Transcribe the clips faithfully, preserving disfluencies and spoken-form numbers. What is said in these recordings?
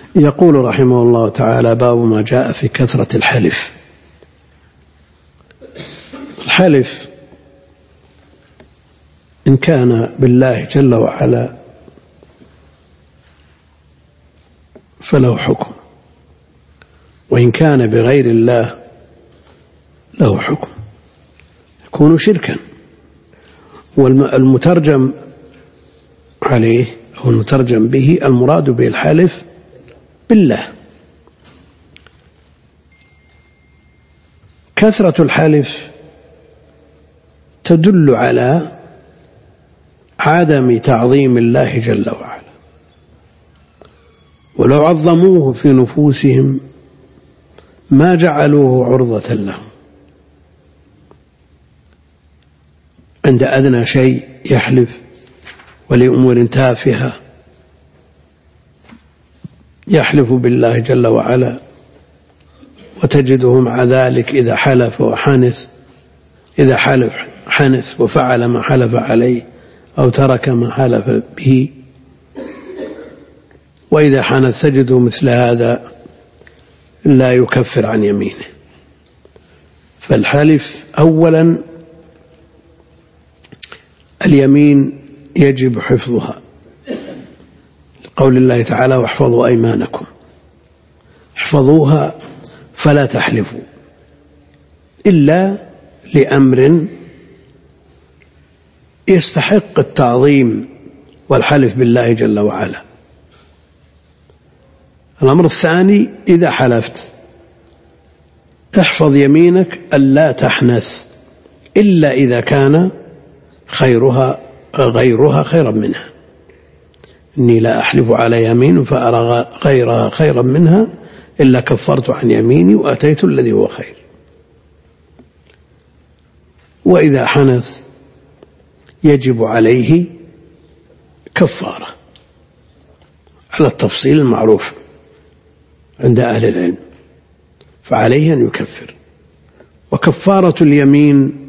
يقول رحمه الله تعالى: باب ما جاء في كثرة الحلف. الحلف إن كان بالله جل وعلا فله حكم، وإن كان بغير الله له حكم، يكون شركا. والمترجم عليه أو المترجم به المراد به الحلف بالله. كثرة الحلف تدل على عدم تعظيم الله جل وعلا، ولو عظموه في نفوسهم ما جعلوه عرضة لهم. عند أدنى شيء يحلف، ولأمور تافهة يحلف بالله جل وعلا، وتجده مع ذلك إذا حلف وحنث إذا حلف حنث وفعل ما حلف عليه أو ترك ما حلف به، وإذا حنث تجده مثل هذا لا يكفر عن يمينه. فالحلف أولا اليمين يجب حفظها، لقول الله تعالى: واحفظوا أيمانكم. احفظوها فلا تحلفوا إلا لأمر يستحق التعظيم والحلف بالله جل وعلا. الأمر الثاني: إذا حلفت احفظ يمينك ألا تحنث إلا إذا كان خيرها غيرها خيرا منها. إني لا أحلف على يمين فأرى غيرها خيرا منها إلا كفرت عن يميني وأتيت الذي هو خير. وإذا حنث يجب عليه كفارة على التفصيل المعروف عند أهل العلم، فعليه أن يكفر. وكفارة اليمين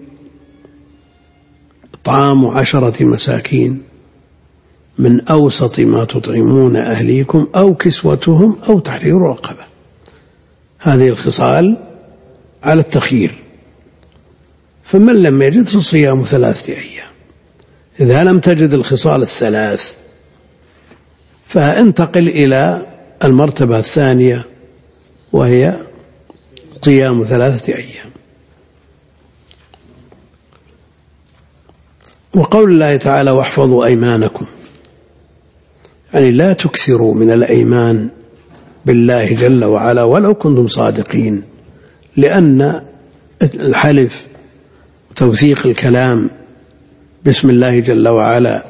إطعام عشرة مساكين من أوسط ما تطعمون أهليكم أو كسوتهم أو تحرير رقبة. هذه الخصال على التخيير. فمن لم يجد فصيام ثلاثة أيام. إذا لم تجد الخصال الثلاث فانتقل إلى المرتبة الثانية، وهي صيام ثلاثة أيام. وقول الله تعالى: واحفظوا أيمانكم، يعني لا تكثروا من الأيمان بالله جل وعلا ولو كنتم صادقين، لأن الحلف وتوثيق الكلام باسم الله جل وعلا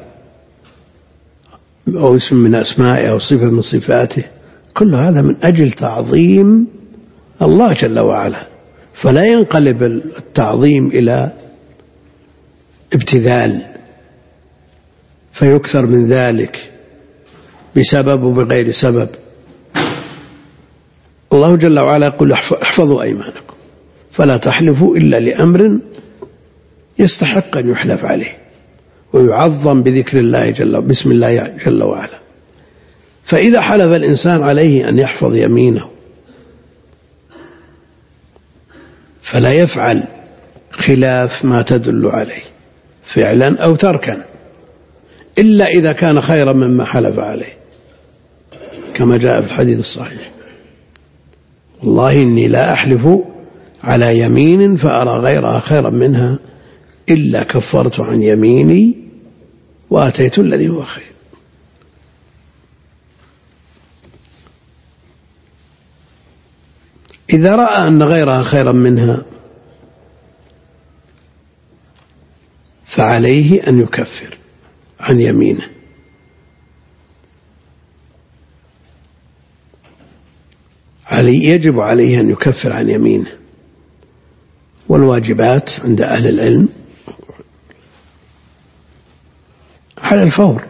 أو اسم من أسمائه أو صفة من صفاته، كل هذا من أجل تعظيم الله جل وعلا، فلا ينقلب التعظيم إلى ابتذال فيكثر من ذلك بسبب وبغير سبب. الله جل وعلا يقول: احفظوا أيمانكم فلا تحلفوا إلا لأمر يستحق أن يحلف عليه ويعظم بذكر الله جل بسم الله جل وعلا. فإذا حلف الإنسان عليه أن يحفظ يمينه فلا يفعل خلاف ما تدل عليه فعلا أو تركا، إلا إذا كان خيرا مما حلف عليه، كما جاء في الحديث الصحيح: والله إني لا أحلف على يمين فأرى غيرها خيرا منها إلا كفرت عن يميني وأتيت الذي هو خير. إذا رأى أن غيرها خيرا منها فعليه أن يكفر عن يمينه. علي يجب عليه أن يكفر عن يمينه. والواجبات عند أهل العلم على الفور،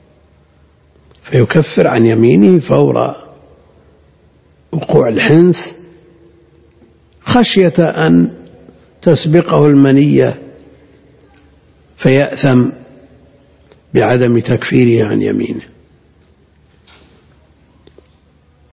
فيكفر عن يمينه فور وقوع الحنث خشية أن تسبقه المنية فيأثم بعدم تكفيره عن يمينه.